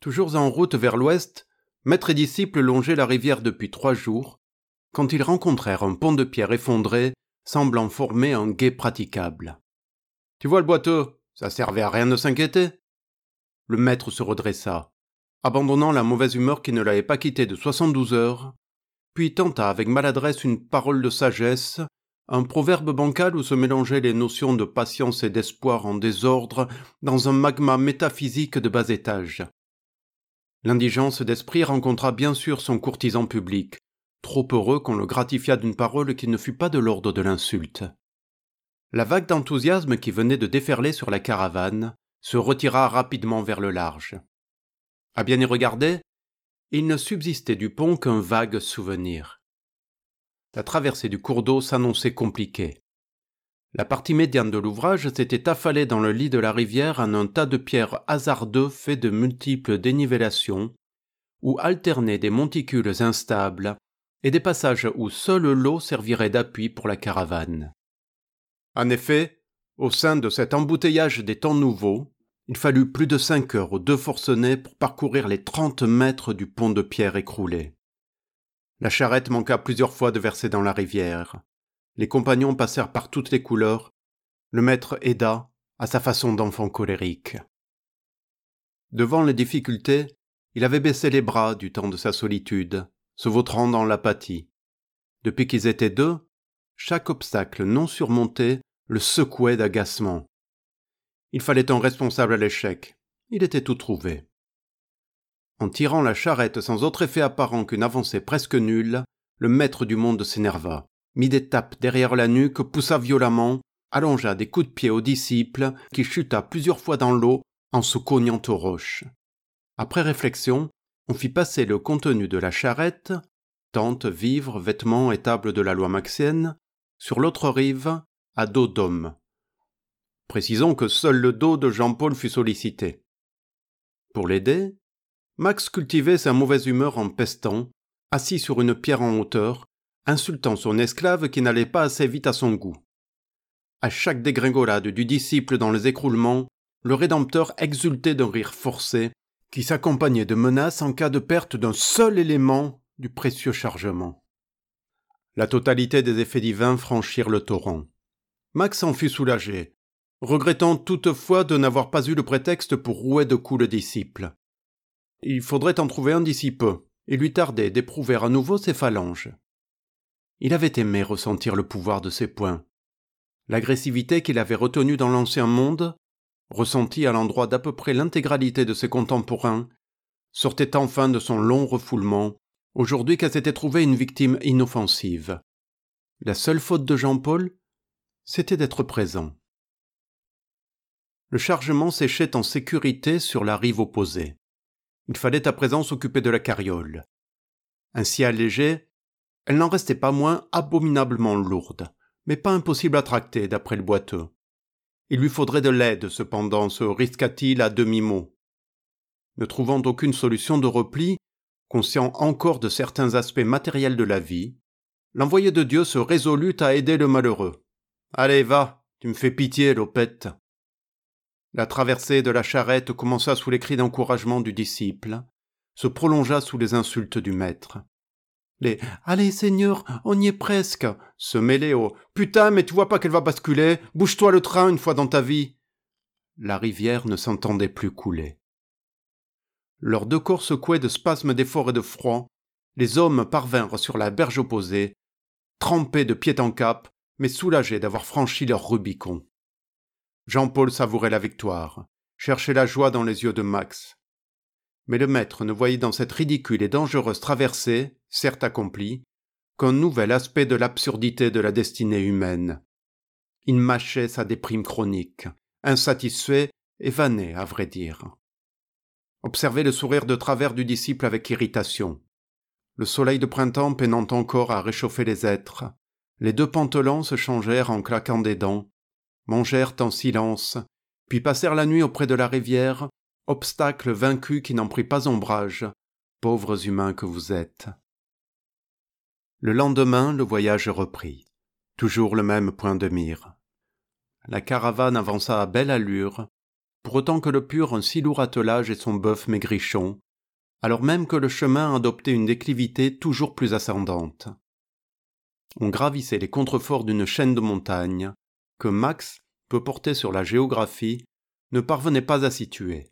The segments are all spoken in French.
Toujours en route vers l'ouest, maître et disciple longeaient la rivière depuis 3 jours, quand ils rencontrèrent un pont de pierre effondré, semblant former un gué praticable. « Tu vois le boiteux, ça servait à rien de s'inquiéter. » Le maître se redressa, abandonnant la mauvaise humeur qui ne l'avait pas quitté de 72 heures, puis tenta avec maladresse une parole de sagesse, un proverbe bancal où se mélangeaient les notions de patience et d'espoir en désordre dans un magma métaphysique de bas étage. L'indigence d'esprit rencontra bien sûr son courtisan public, trop heureux qu'on le gratifiât d'une parole qui ne fut pas de l'ordre de l'insulte. La vague d'enthousiasme qui venait de déferler sur la caravane se retira rapidement vers le large. À bien y regarder, il ne subsistait du pont qu'un vague souvenir. La traversée du cours d'eau s'annonçait compliquée. La partie médiane de l'ouvrage s'était affalée dans le lit de la rivière en un tas de pierres hasardeux faits de multiples dénivellations, où alternaient des monticules instables et des passages où seule l'eau servirait d'appui pour la caravane. En effet, au sein de cet embouteillage des temps nouveaux, il fallut plus de 5 heures aux 2 forcenés pour parcourir les 30 mètres du pont de pierre écroulé. La charrette manqua plusieurs fois de verser dans la rivière. Les compagnons passèrent par toutes les couleurs. Le maître aida, à sa façon d'enfant colérique. Devant les difficultés, il avait baissé les bras du temps de sa solitude, se vautrant dans l'apathie. Depuis qu'ils étaient 2, chaque obstacle non surmonté le secouait d'agacement. Il fallait un responsable à l'échec. Il était tout trouvé. En tirant la charrette sans autre effet apparent qu'une avancée presque nulle, le maître du monde s'énerva, mit des tapes derrière la nuque, poussa violemment, allongea des coups de pied au disciple, qui chuta plusieurs fois dans l'eau en se cognant aux roches. Après réflexion, on fit passer le contenu de la charrette, tente, vivres, vêtements et table de la loi maxienne, sur l'autre rive, à dos d'homme. Précisons que seul le dos de Jean-Paul fut sollicité. Pour l'aider, Max cultivait sa mauvaise humeur en pestant, assis sur une pierre en hauteur, insultant son esclave qui n'allait pas assez vite à son goût. À chaque dégringolade du disciple dans les écroulements, le Rédempteur exultait d'un rire forcé, qui s'accompagnait de menaces en cas de perte d'un seul élément du précieux chargement. La totalité des effets divins franchirent le torrent. Max en fut soulagé, regrettant toutefois de n'avoir pas eu le prétexte pour rouer de coups le disciple. Il faudrait en trouver un d'ici peu, et lui tardait d'éprouver à nouveau ses phalanges. Il avait aimé ressentir le pouvoir de ses poings. L'agressivité qu'il avait retenue dans l'ancien monde, ressentie à l'endroit d'à peu près l'intégralité de ses contemporains, sortait enfin de son long refoulement, aujourd'hui qu'elle s'était trouvée une victime inoffensive. La seule faute de Jean-Paul, c'était d'être présent. Le chargement séchait en sécurité sur la rive opposée. Il fallait à présent s'occuper de la carriole. Ainsi allégée, elle n'en restait pas moins abominablement lourde, mais pas impossible à tracter d'après le boiteux. Il lui faudrait de l'aide, cependant, se risqua-t-il à demi-mot. Ne trouvant aucune solution de repli, conscient encore de certains aspects matériels de la vie, l'envoyé de Dieu se résolut à aider le malheureux. « Allez, va, tu me fais pitié, Lopette !» La traversée de la charrette commença sous les cris d'encouragement du disciple, se prolongea sous les insultes du maître. Les « Allez, Seigneur, on y est presque !» se mêlaient au « Putain, mais tu vois pas qu'elle va basculer ? Bouge-toi le train une fois dans ta vie !» La rivière ne s'entendait plus couler. Leurs 2 corps secoués de spasmes d'effort et de froid, les hommes parvinrent sur la berge opposée, trempés de pied en cap, mais soulagés d'avoir franchi leur Rubicon. Jean-Paul savourait la victoire, cherchait la joie dans les yeux de Max. Mais le maître ne voyait dans cette ridicule et dangereuse traversée, certes accomplie, qu'un nouvel aspect de l'absurdité de la destinée humaine. Il mâchait sa déprime chronique, insatisfait et vanné, à vrai dire. Observait le sourire de travers du disciple avec irritation. Le soleil de printemps peinant encore à réchauffer les êtres, les 2 pantelons se changèrent en claquant des dents, mangèrent en silence, puis passèrent la nuit auprès de la rivière, obstacle vaincu qui n'en prit pas ombrage, pauvres humains que vous êtes. Le lendemain, le voyage reprit. Toujours le même point de mire. La caravane avança à belle allure, pour autant que le pur un si lourd attelage et son bœuf maigrichon, alors même que le chemin adoptait une déclivité toujours plus ascendante. On gravissait les contreforts d'une chaîne de montagnes que Max, peu porté sur la géographie, ne parvenait pas à situer.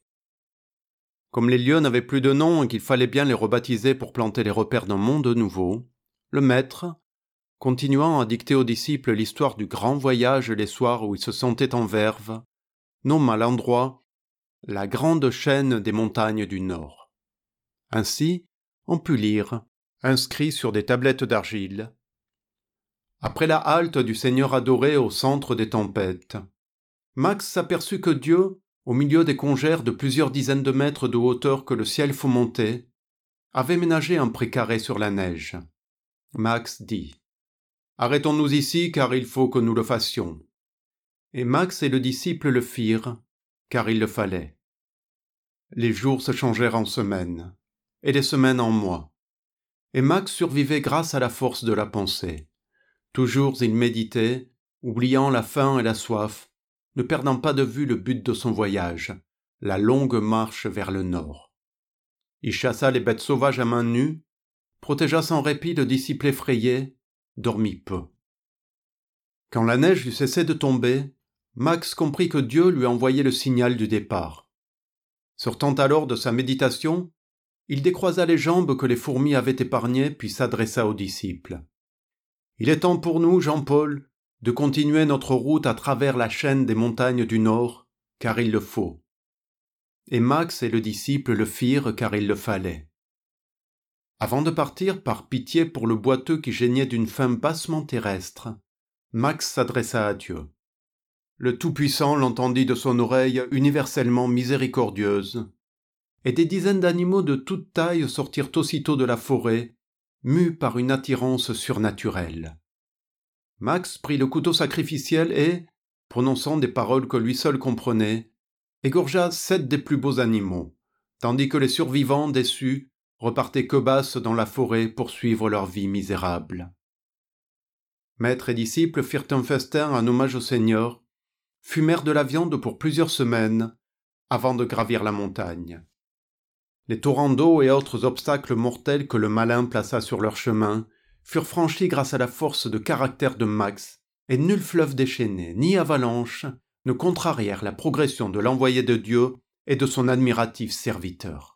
Comme les lieux n'avaient plus de nom et qu'il fallait bien les rebaptiser pour planter les repères d'un monde nouveau, le maître, continuant à dicter aux disciples l'histoire du grand voyage les soirs où ils se sentaient en verve, nomma l'endroit la grande chaîne des montagnes du Nord. Ainsi, on put lire, inscrit sur des tablettes d'argile, après la halte du Seigneur adoré au centre des tempêtes, Max s'aperçut que Dieu, au milieu des congères de plusieurs dizaines de mètres de hauteur que le ciel fomentait, avait ménagé un précaré sur la neige. Max dit « Arrêtons-nous ici car il faut que nous le fassions. » Et Max et le disciple le firent, car il le fallait. Les jours se changèrent en semaines, et les semaines en mois. Et Max survivait grâce à la force de la pensée. Toujours il méditait, oubliant la faim et la soif, ne perdant pas de vue le but de son voyage, la longue marche vers le nord. Il chassa les bêtes sauvages à main nue, protégea sans répit le disciple effrayé, dormit peu. Quand la neige eut cessé de tomber, Max comprit que Dieu lui envoyait le signal du départ. Sortant alors de sa méditation, il décroisa les jambes que les fourmis avaient épargnées puis s'adressa aux disciples. « Il est temps pour nous, Jean-Paul, de continuer notre route à travers la chaîne des montagnes du Nord, car il le faut. » Et Max et le disciple le firent car il le fallait. Avant de partir, par pitié pour le boiteux qui geignait d'une faim bassement terrestre, Max s'adressa à Dieu. Le Tout-Puissant l'entendit de son oreille universellement miséricordieuse, et des dizaines d'animaux de toute taille sortirent aussitôt de la forêt, mus par une attirance surnaturelle. Max prit le couteau sacrificiel et, prononçant des paroles que lui seul comprenait, égorgea 7 des plus beaux animaux, tandis que les survivants, déçus, repartaient quebasses dans la forêt pour suivre leur vie misérable. Maître et disciples firent un festin en hommage au Seigneur, fumèrent de la viande pour plusieurs semaines, avant de gravir la montagne. Les torrents d'eau et autres obstacles mortels que le malin plaça sur leur chemin furent franchis grâce à la force de caractère de Max, et nul fleuve déchaîné, ni avalanche, ne contrarièrent la progression de l'envoyé de Dieu et de son admiratif serviteur.